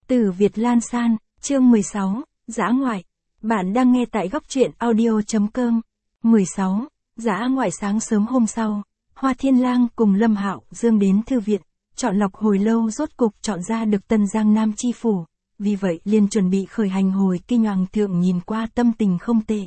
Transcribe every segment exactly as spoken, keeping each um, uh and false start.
Từ Việt Lan San, chương mười sáu, Dã ngoại. Bạn đang nghe tại góc truyện audio chấm com. mười sáu, Dã ngoại. Sáng sớm hôm sau, Hoa Thiên Lang cùng Lâm Hạo Dương đến thư viện, chọn lọc hồi lâu rốt cục chọn ra được Tân Giang Nam chi phủ, vì vậy liền chuẩn bị khởi hành hồi kinh. Hoàng thượng nhìn qua tâm tình không tệ.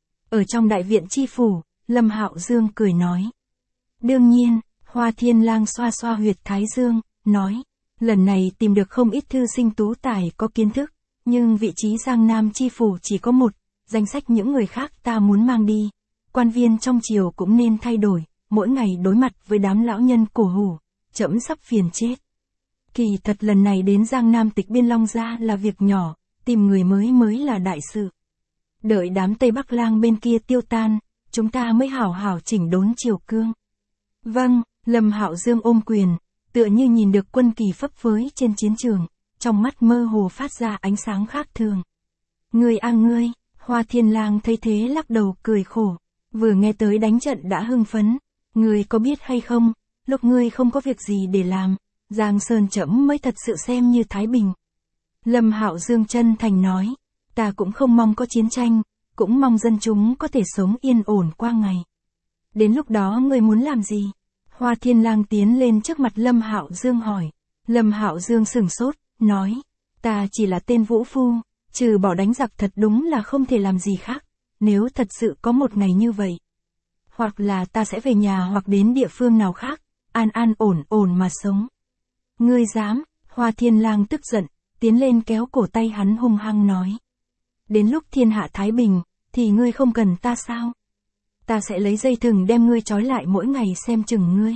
Ở trong đại viện chi phủ, Lâm Hạo Dương cười nói. Đương nhiên, Hoa Thiên Lang xoa xoa huyệt thái dương, nói. Lần này tìm được không ít thư sinh tú tài có kiến thức, nhưng vị trí Giang Nam chi phủ chỉ có một, danh sách những người khác ta muốn mang đi. Quan viên trong triều cũng nên thay đổi, mỗi ngày đối mặt với đám lão nhân cổ hủ, trẫm sắp phiền chết. Kỳ thật lần này đến Giang Nam tịch biên Long Gia là việc nhỏ, tìm người mới mới là đại sự. Đợi đám Tây Bắc Lang bên kia tiêu tan, chúng ta mới hảo hảo chỉnh đốn triều cương. Vâng, Lâm Hạo Dương ôm quyền, tựa như nhìn được quân kỳ phấp phới trên chiến trường, trong mắt mơ hồ phát ra ánh sáng khác thường. Ngươi a ngươi, Hoa Thiên Lang thấy thế lắc đầu cười khổ, vừa nghe tới đánh trận đã hưng phấn, ngươi có biết hay không, lúc ngươi không có việc gì để làm, Giang Sơn trẫm mới thật sự xem như thái bình. Lâm Hạo Dương chân thành nói, ta cũng không mong có chiến tranh, cũng mong dân chúng có thể sống yên ổn qua ngày. Đến lúc đó ngươi muốn làm gì? Hoa Thiên Lang tiến lên trước mặt Lâm Hạo Dương hỏi. Lâm Hạo Dương sửng sốt, nói, ta chỉ là tên vũ phu, trừ bỏ đánh giặc thật đúng là không thể làm gì khác, nếu thật sự có một ngày như vậy. Hoặc là ta sẽ về nhà hoặc đến địa phương nào khác, an an ổn ổn mà sống. Ngươi dám? Hoa Thiên Lang tức giận, tiến lên kéo cổ tay hắn hung hăng nói. Đến lúc thiên hạ thái bình, thì ngươi không cần ta sao? Ta sẽ lấy dây thừng đem ngươi trói lại mỗi ngày xem chừng ngươi.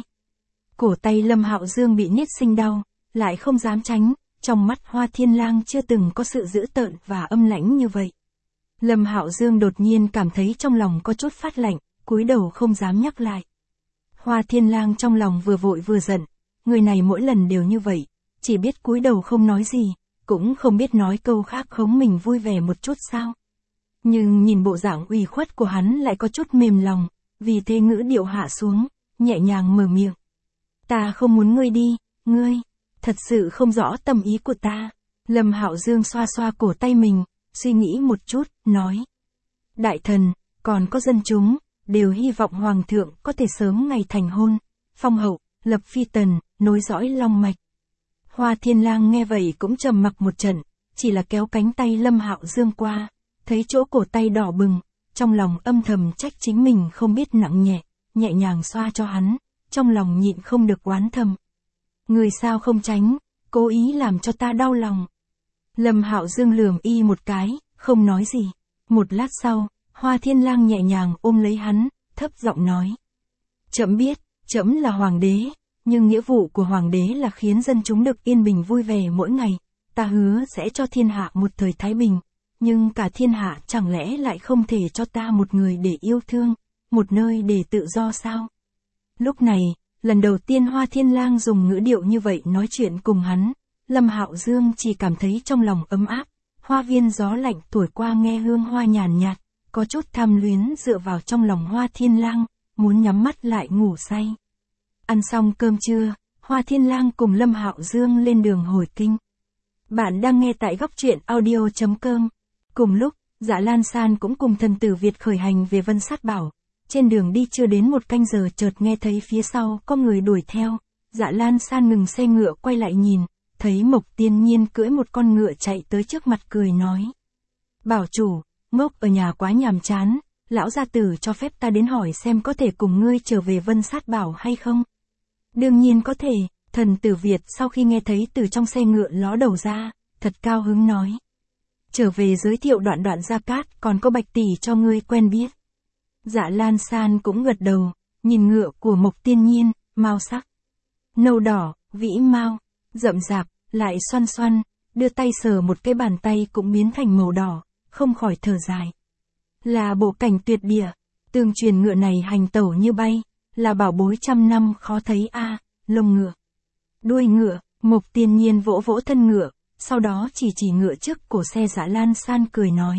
Cổ tay Lâm Hạo Dương bị niết sinh đau, lại không dám tránh, trong mắt Hoa Thiên Lang chưa từng có sự dữ tợn và âm lãnh như vậy. Lâm Hạo Dương đột nhiên cảm thấy trong lòng có chút phát lạnh, cúi đầu không dám nhắc lại. Hoa Thiên Lang trong lòng vừa vội vừa giận, người này mỗi lần đều như vậy, chỉ biết cúi đầu không nói gì, cũng không biết nói câu khác khống mình vui vẻ một chút sao. Nhưng nhìn bộ dạng ủy khuất của hắn lại có chút mềm lòng, vì thế ngữ điệu hạ xuống, nhẹ nhàng mở miệng. Ta không muốn ngươi đi, ngươi, thật sự không rõ tâm ý của ta. Lâm Hạo Dương xoa xoa cổ tay mình, suy nghĩ một chút, nói. Đại thần, còn có dân chúng, đều hy vọng Hoàng thượng có thể sớm ngày thành hôn, phong hậu, lập phi tần, nối dõi long mạch. Hoa Thiên Lang nghe vậy cũng trầm mặc một trận, chỉ là kéo cánh tay Lâm Hạo Dương qua. Thấy chỗ cổ tay đỏ bừng, trong lòng âm thầm trách chính mình không biết nặng nhẹ, nhẹ nhàng xoa cho hắn, trong lòng nhịn không được oán thầm. Người sao không tránh, cố ý làm cho ta đau lòng. Lâm Hạo Dương lườm y một cái, không nói gì. Một lát sau, Hoa Thiên Lang nhẹ nhàng ôm lấy hắn, thấp giọng nói. Trẫm biết, trẫm là hoàng đế, nhưng nghĩa vụ của hoàng đế là khiến dân chúng được yên bình vui vẻ mỗi ngày. Ta hứa sẽ cho thiên hạ một thời thái bình. Nhưng cả thiên hạ chẳng lẽ lại không thể cho ta một người để yêu thương, một nơi để tự do sao? Lúc này, lần đầu tiên Hoa Thiên Lang dùng ngữ điệu như vậy nói chuyện cùng hắn, Lâm Hạo Dương chỉ cảm thấy trong lòng ấm áp, hoa viên gió lạnh thổi qua nghe hương hoa nhàn nhạt, có chút tham luyến dựa vào trong lòng Hoa Thiên Lang, muốn nhắm mắt lại ngủ say. Ăn xong cơm trưa, Hoa Thiên Lang cùng Lâm Hạo Dương lên đường hồi kinh. Bạn đang nghe tại góc truyện audio chấm com. Cùng lúc, Dạ Lan San cũng cùng thần tử Việt khởi hành về Vân Sát Bảo. Trên đường đi chưa đến một canh giờ chợt nghe thấy phía sau có người đuổi theo. Dạ Lan San ngừng xe ngựa quay lại nhìn, thấy Mộc Tiên Nhiên cưỡi một con ngựa chạy tới trước mặt cười nói. Bảo chủ, ngốc ở nhà quá nhàm chán, lão gia tử cho phép ta đến hỏi xem có thể cùng ngươi trở về Vân Sát Bảo hay không? Đương nhiên có thể, thần tử Việt sau khi nghe thấy từ trong xe ngựa ló đầu ra, thật cao hứng nói. Trở về giới thiệu Đoạn Đoạn Gia Cát, còn có Bạch tỷ cho ngươi quen biết. Dạ Lan San cũng gật đầu, nhìn ngựa của Mộc Tiên Nhiên, mao sắc, nâu đỏ, vĩ mao, rậm rạp, lại xoăn xoăn, đưa tay sờ một cái bàn tay cũng biến thành màu đỏ, không khỏi thở dài. Là bộ cảnh tuyệt địa, tương truyền ngựa này hành tẩu như bay, là bảo bối trăm năm khó thấy a. À, lông ngựa, đuôi ngựa. Mộc Tiên Nhiên vỗ vỗ thân ngựa. Sau đó chỉ chỉ ngựa trước cổ xe. Dạ Lan San cười nói.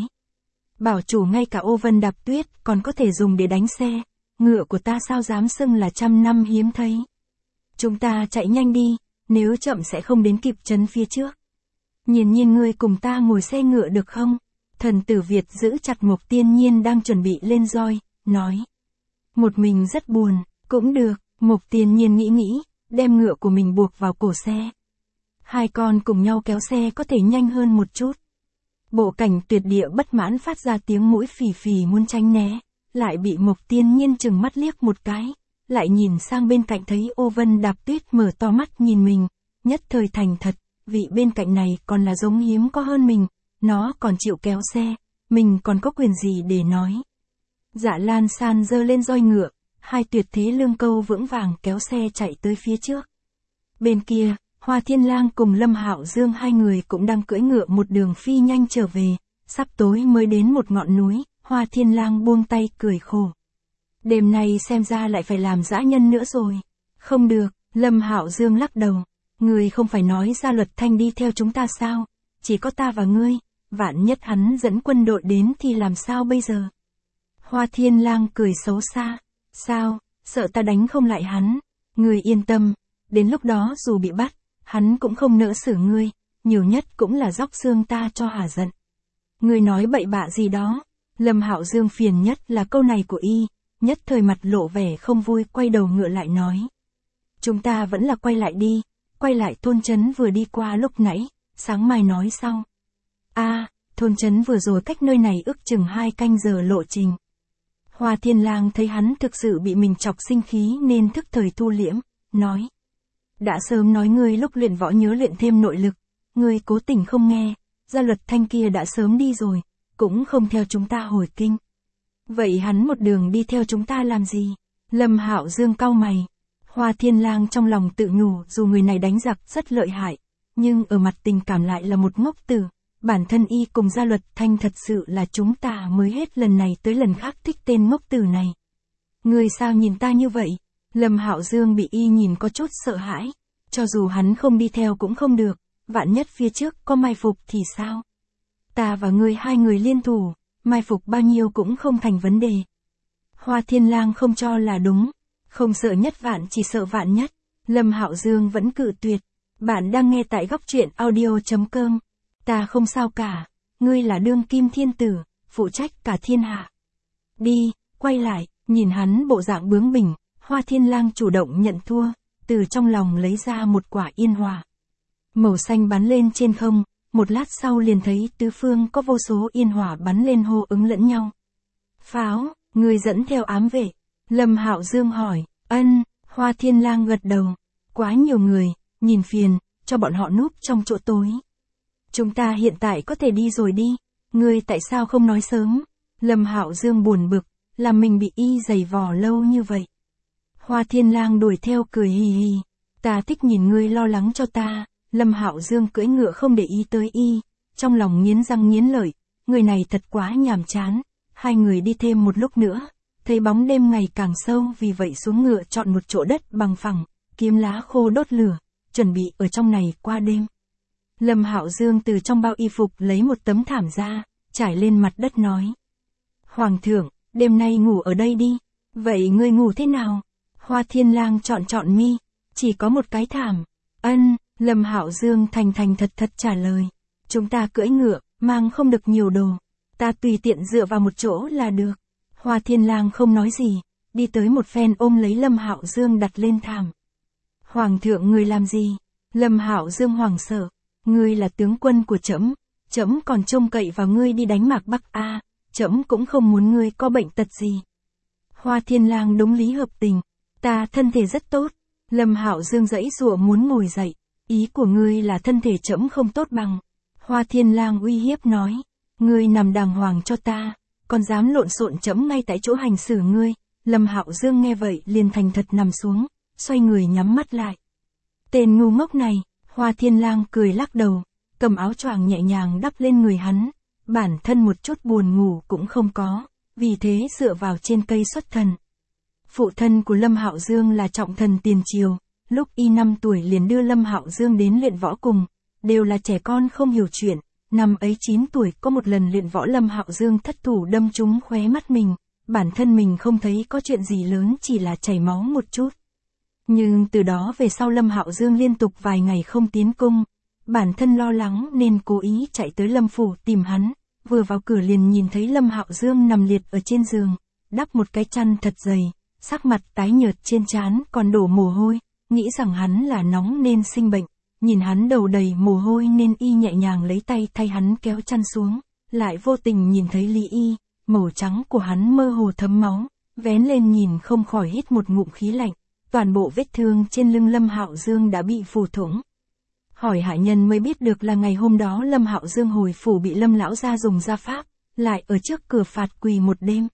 Bảo chủ ngay cả ô vân đạp tuyết còn có thể dùng để đánh xe, ngựa của ta sao dám xưng là trăm năm hiếm thấy. Chúng ta chạy nhanh đi, nếu chậm sẽ không đến kịp trấn phía trước. Nhiên Nhiên ngươi cùng ta ngồi xe ngựa được không? Thần tử Việt giữ chặt Mộc Tiên Nhiên đang chuẩn bị lên roi, nói. Một mình rất buồn, cũng được, Mộc Tiên Nhiên nghĩ nghĩ, đem ngựa của mình buộc vào cổ xe. Hai con cùng nhau kéo xe có thể nhanh hơn một chút. Bộ cảnh tuyệt địa bất mãn phát ra tiếng mũi phì phì muốn tránh né, lại bị Mộc Tiên Nhiên chừng mắt liếc một cái, lại nhìn sang bên cạnh thấy Ô Vân Đạp Tuyết mở to mắt nhìn mình, nhất thời thành thật, vị bên cạnh này còn là giống hiếm có hơn mình, nó còn chịu kéo xe, mình còn có quyền gì để nói. Dạ Lan San giơ lên roi ngựa, hai tuyệt thế lương câu vững vàng kéo xe chạy tới phía trước. Bên kia, Hoa Thiên Lang cùng Lâm Hạo Dương hai người cũng đang cưỡi ngựa một đường phi nhanh trở về, sắp tối mới đến một ngọn núi, Hoa Thiên Lang buông tay cười khổ. Đêm nay xem ra lại phải làm dã nhân nữa rồi. Không được, Lâm Hạo Dương lắc đầu. Ngươi không phải nói Gia Luật Thanh đi theo chúng ta sao? Chỉ có ta và ngươi, vạn nhất hắn dẫn quân đội đến thì làm sao bây giờ? Hoa Thiên Lang cười xấu xa. Sao, sợ ta đánh không lại hắn? Ngươi yên tâm, đến lúc đó dù bị bắt, hắn cũng không nỡ xử ngươi, nhiều nhất cũng là róc xương ta cho hả giận. Ngươi nói bậy bạ gì đó? Lâm Hạo Dương phiền nhất là câu này của y, nhất thời mặt lộ vẻ không vui quay đầu ngựa lại nói. Chúng ta vẫn là quay lại đi, quay lại thôn trấn vừa đi qua lúc nãy, sáng mai nói sau. A, à, thôn trấn vừa rồi cách nơi này ước chừng hai canh giờ lộ trình. Hoa Thiên Lang thấy hắn thực sự bị mình chọc sinh khí nên thức thời thu liễm, nói. Đã sớm nói ngươi lúc luyện võ nhớ luyện thêm nội lực, ngươi cố tình không nghe, Gia Luật Thanh kia đã sớm đi rồi, cũng không theo chúng ta hồi kinh. Vậy hắn một đường đi theo chúng ta làm gì? Lâm Hạo Dương cau mày. Hoa Thiên Lang trong lòng tự nhủ dù người này đánh giặc rất lợi hại, nhưng ở mặt tình cảm lại là một ngốc tử. Bản thân y cùng Gia Luật Thanh thật sự là chúng ta mới hết lần này tới lần khác thích tên ngốc tử này. Người sao nhìn ta như vậy? Lâm Hạo Dương bị y nhìn có chút sợ hãi. Cho dù hắn không đi theo cũng không được, vạn nhất phía trước có mai phục thì sao? Ta và ngươi hai người liên thủ, mai phục bao nhiêu cũng không thành vấn đề. Hoa Thiên Lang không cho là đúng, không sợ nhất vạn chỉ sợ vạn nhất. Lâm Hạo Dương vẫn cự tuyệt. Bạn đang nghe tại góc truyện audio chấm com. Ta không sao cả, ngươi là đương kim thiên tử, phụ trách cả thiên hạ. Đi, quay lại, nhìn hắn bộ dạng bướng bỉnh, Hoa Thiên Lang chủ động nhận thua, từ trong lòng lấy ra một quả yên hỏa. Màu xanh bắn lên trên không, một lát sau liền thấy tứ phương có vô số yên hỏa bắn lên hô ứng lẫn nhau. Pháo, ngươi dẫn theo ám vệ. Lâm Hạo Dương hỏi, ân, Hoa Thiên Lang gật đầu. Quá nhiều người, nhìn phiền, cho bọn họ núp trong chỗ tối. Chúng ta hiện tại có thể đi rồi đi, ngươi tại sao không nói sớm? Lâm Hạo Dương buồn bực, làm mình bị y giày vò lâu như vậy. Hoa Thiên Lang đuổi theo cười hì hì, ta thích nhìn ngươi lo lắng cho ta. Lâm Hạo Dương cưỡi ngựa không để ý tới y, trong lòng nghiến răng nghiến lợi, người này thật quá nhàm chán. Hai người đi thêm một lúc nữa, thấy bóng đêm ngày càng sâu vì vậy xuống ngựa chọn một chỗ đất bằng phẳng, kiếm lá khô đốt lửa, chuẩn bị ở trong này qua đêm. Lâm Hạo Dương từ trong bao y phục lấy một tấm thảm ra, trải lên mặt đất nói. Hoàng thượng, đêm nay ngủ ở đây đi, vậy ngươi ngủ thế nào? Hoa Thiên Lang chọn chọn mi, chỉ có một cái thảm. Ân, Lâm Hạo Dương thành thành thật thật trả lời. Chúng ta cưỡi ngựa, mang không được nhiều đồ, ta tùy tiện dựa vào một chỗ là được. Hoa Thiên Lang không nói gì, đi tới một phen ôm lấy Lâm Hạo Dương đặt lên thảm. Hoàng thượng ngươi làm gì? Lâm Hạo Dương hoảng sợ. Ngươi là tướng quân của trẫm, trẫm còn trông cậy vào ngươi đi đánh Mạc Bắc a, trẫm cũng không muốn ngươi có bệnh tật gì. Hoa Thiên Lang đúng lý hợp tình, ta thân thể rất tốt. Lâm Hạo Dương giãy giụa muốn ngồi dậy, ý của ngươi là thân thể trẫm không tốt bằng. Hoa Thiên Lang uy hiếp nói, ngươi nằm đàng hoàng cho ta, còn dám lộn xộn trẫm ngay tại chỗ hành xử ngươi. Lâm Hạo Dương nghe vậy liền thành thật nằm xuống, xoay người nhắm mắt lại. Tên ngu ngốc này. Hoa Thiên Lang cười lắc đầu, cầm áo choàng nhẹ nhàng đắp lên người hắn, bản thân một chút buồn ngủ cũng không có, vì thế dựa vào trên cây xuất thần. Phụ thân của Lâm Hạo Dương là trọng thần tiền triều, lúc y năm tuổi liền đưa Lâm Hạo Dương đến luyện võ cùng, đều là trẻ con không hiểu chuyện, năm ấy chín tuổi có một lần luyện võ Lâm Hạo Dương thất thủ đâm trúng khóe mắt mình, bản thân mình không thấy có chuyện gì lớn chỉ là chảy máu một chút. Nhưng từ đó về sau Lâm Hạo Dương liên tục vài ngày không tiến cung, bản thân lo lắng nên cố ý chạy tới Lâm phủ tìm hắn, vừa vào cửa liền nhìn thấy Lâm Hạo Dương nằm liệt ở trên giường, đắp một cái chăn thật dày, sắc mặt tái nhợt trên trán còn đổ mồ hôi, nghĩ rằng hắn là nóng nên sinh bệnh, nhìn hắn đầu đầy mồ hôi nên y nhẹ nhàng lấy tay thay hắn kéo chăn xuống, lại vô tình nhìn thấy Lý Y, màu trắng của hắn mơ hồ thấm máu, vén lên nhìn không khỏi hít một ngụm khí lạnh, toàn bộ vết thương trên lưng Lâm Hạo Dương đã bị phủ thủng. Hỏi hạ nhân mới biết được là ngày hôm đó Lâm Hạo Dương hồi phủ bị Lâm lão gia dùng gia pháp, lại ở trước cửa phạt quỳ một đêm.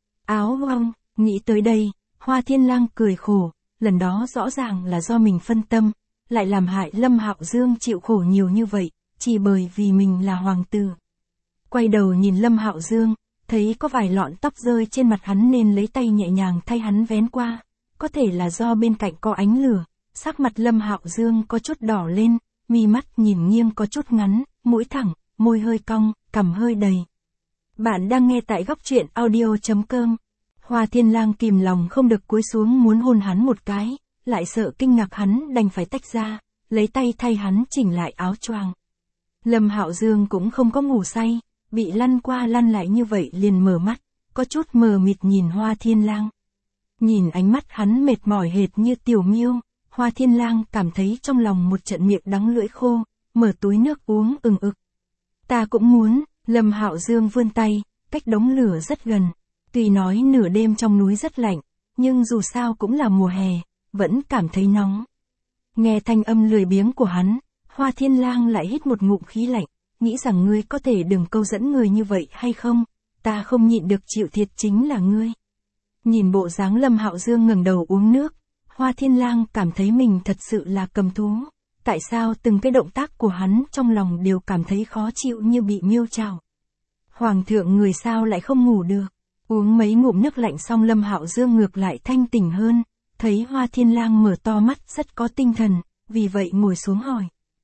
Áo vong, nghĩ tới đây, Hoa Thiên Lang cười khổ, lần đó rõ ràng là do mình phân tâm, lại làm hại Lâm Hạo Dương chịu khổ nhiều như vậy, chỉ bởi vì mình là hoàng tử. Quay đầu nhìn Lâm Hạo Dương, thấy có vài lọn tóc rơi trên mặt hắn nên lấy tay nhẹ nhàng thay hắn vén qua, có thể là do bên cạnh có ánh lửa, sắc mặt Lâm Hạo Dương có chút đỏ lên, mi mắt nhìn nghiêng có chút ngắn, mũi thẳng, môi hơi cong, cằm hơi đầy. Bạn đang nghe tại góc truyện audio chấm com. Hoa Thiên Lang kìm lòng không được cúi xuống muốn hôn hắn một cái, lại sợ kinh ngạc hắn đành phải tách ra, lấy tay thay hắn chỉnh lại áo choàng. Lâm Hạo Dương cũng không có ngủ say, bị lăn qua lăn lại như vậy liền mở mắt, có chút mờ mịt nhìn Hoa Thiên Lang. Nhìn ánh mắt hắn mệt mỏi hệt như tiểu miêu, Hoa Thiên Lang cảm thấy trong lòng một trận miệng đắng lưỡi khô, mở túi nước uống ừng ực. Ta cũng muốn, Lâm Hạo Dương vươn tay, cách đống lửa rất gần. Tuy nói nửa đêm trong núi rất lạnh, nhưng dù sao cũng là mùa hè, vẫn cảm thấy nóng. Nghe thanh âm lười biếng của hắn, Hoa Thiên Lang lại hít một ngụm khí lạnh, nghĩ rằng ngươi có thể đừng câu dẫn người như vậy hay không, ta không nhịn được chịu thiệt chính là ngươi. Nhìn bộ dáng Lâm Hạo Dương ngẩng đầu uống nước, Hoa Thiên Lang cảm thấy mình thật sự là cầm thú, tại sao từng cái động tác của hắn trong lòng đều cảm thấy khó chịu như bị miêu chảo. Hoàng thượng người sao lại không ngủ được. Uống mấy ngụm nước lạnh xong Lâm Hạo Dương ngược lại thanh tỉnh hơn, thấy Hoa Thiên Lang mở to mắt rất có tinh thần, vì vậy ngồi xuống hỏi.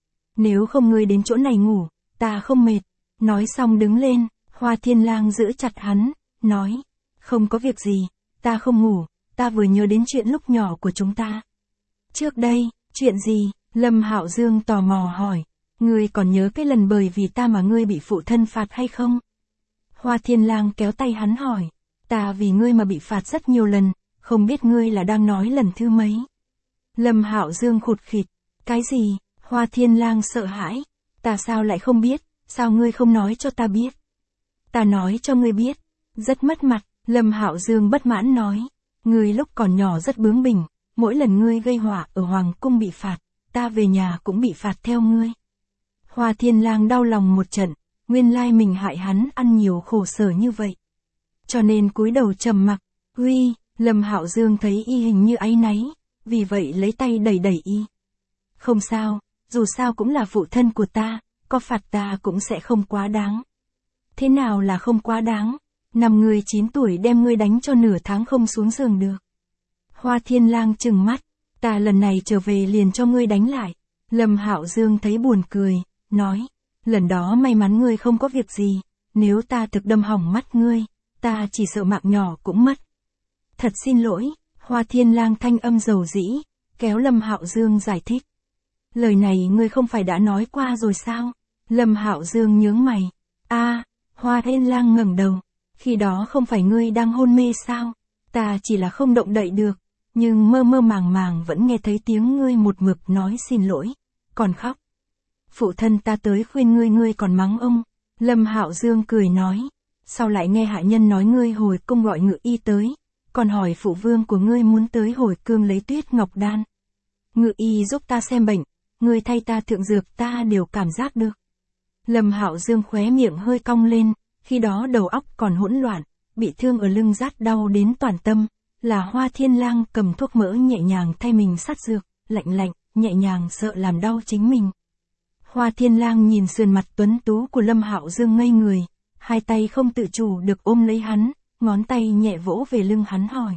Nếu không ngươi đến chỗ này ngủ, ta không mệt. Nói xong đứng lên, Hoa Thiên Lang giữ chặt hắn, nói. Không có việc gì, ta không ngủ, ta vừa nhớ đến chuyện lúc nhỏ của chúng ta. Trước đây, chuyện gì? Lâm Hạo Dương tò mò hỏi. Ngươi còn nhớ cái lần bởi vì ta mà ngươi bị phụ thân phạt hay không? Hoa Thiên Lang kéo tay hắn hỏi. Ta vì ngươi mà bị phạt rất nhiều lần, không biết ngươi là đang nói lần thứ mấy. Lâm Hạo Dương khụt khịt. Cái gì? Hoa Thiên Lang sợ hãi. Ta sao lại không biết, sao ngươi không nói cho ta biết? Ta nói cho ngươi biết. Rất mất mặt, Lâm Hạo Dương bất mãn nói. Ngươi lúc còn nhỏ rất bướng bỉnh, mỗi lần ngươi gây họa ở Hoàng cung bị phạt, ta về nhà cũng bị phạt theo ngươi. Hoa Thiên Lang đau lòng một trận, nguyên lai mình hại hắn ăn nhiều khổ sở như vậy. Cho nên cúi đầu trầm mặc, uy, Lâm Hạo Dương thấy y hình như áy náy, vì vậy lấy tay đẩy đẩy y. Không sao, dù sao cũng là phụ thân của ta, có phạt ta cũng sẽ không quá đáng. Thế nào là không quá đáng? Năm ngươi chín tuổi đem ngươi đánh cho nửa tháng không xuống giường được. Hoa Thiên Lang trừng mắt, ta lần này trở về liền cho ngươi đánh lại. Lâm Hạo Dương thấy buồn cười, nói, lần đó may mắn ngươi không có việc gì, nếu ta thực đâm hỏng mắt ngươi, ta chỉ sợ mạng nhỏ cũng mất. Thật xin lỗi, Hoa Thiên Lang thanh âm dầu dĩ, kéo Lâm Hạo Dương giải thích. Lời này ngươi không phải đã nói qua rồi sao? Lâm Hạo Dương nhướng mày. A, à, Hoa Thiên Lang ngẩng đầu, khi đó không phải ngươi đang hôn mê sao? Ta chỉ là không động đậy được, nhưng mơ mơ màng màng vẫn nghe thấy tiếng ngươi một mực nói xin lỗi, còn khóc. Phụ thân ta tới khuyên ngươi ngươi còn mắng ông. Lâm Hạo Dương cười nói, sau lại nghe hạ nhân nói ngươi hồi cung gọi ngự y tới, còn hỏi phụ vương của ngươi muốn tới hồi cương lấy tuyết ngọc đan. Ngự y giúp ta xem bệnh, ngươi thay ta thượng dược ta đều cảm giác được. Lâm Hạo Dương khóe miệng hơi cong lên, khi đó đầu óc còn hỗn loạn, bị thương ở lưng rát đau đến toàn tâm, là Hoa Thiên Lang cầm thuốc mỡ nhẹ nhàng thay mình sát dược, lạnh lạnh, nhẹ nhàng sợ làm đau chính mình. Hoa Thiên Lang nhìn sườn mặt tuấn tú của Lâm Hạo Dương ngây người, hai tay không tự chủ được ôm lấy hắn, ngón tay nhẹ vỗ về lưng hắn hỏi.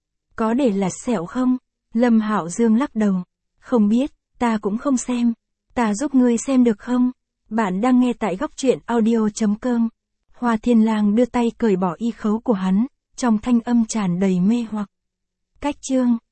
Có để là sẹo không? Lâm Hạo Dương lắc đầu. Không biết, ta cũng không xem. Ta giúp ngươi xem được không? Bạn đang nghe tại góc truyện audio chấm com. Hoa Thiên Lang đưa tay cởi bỏ y khấu của hắn, trong thanh âm tràn đầy mê hoặc. Cách chương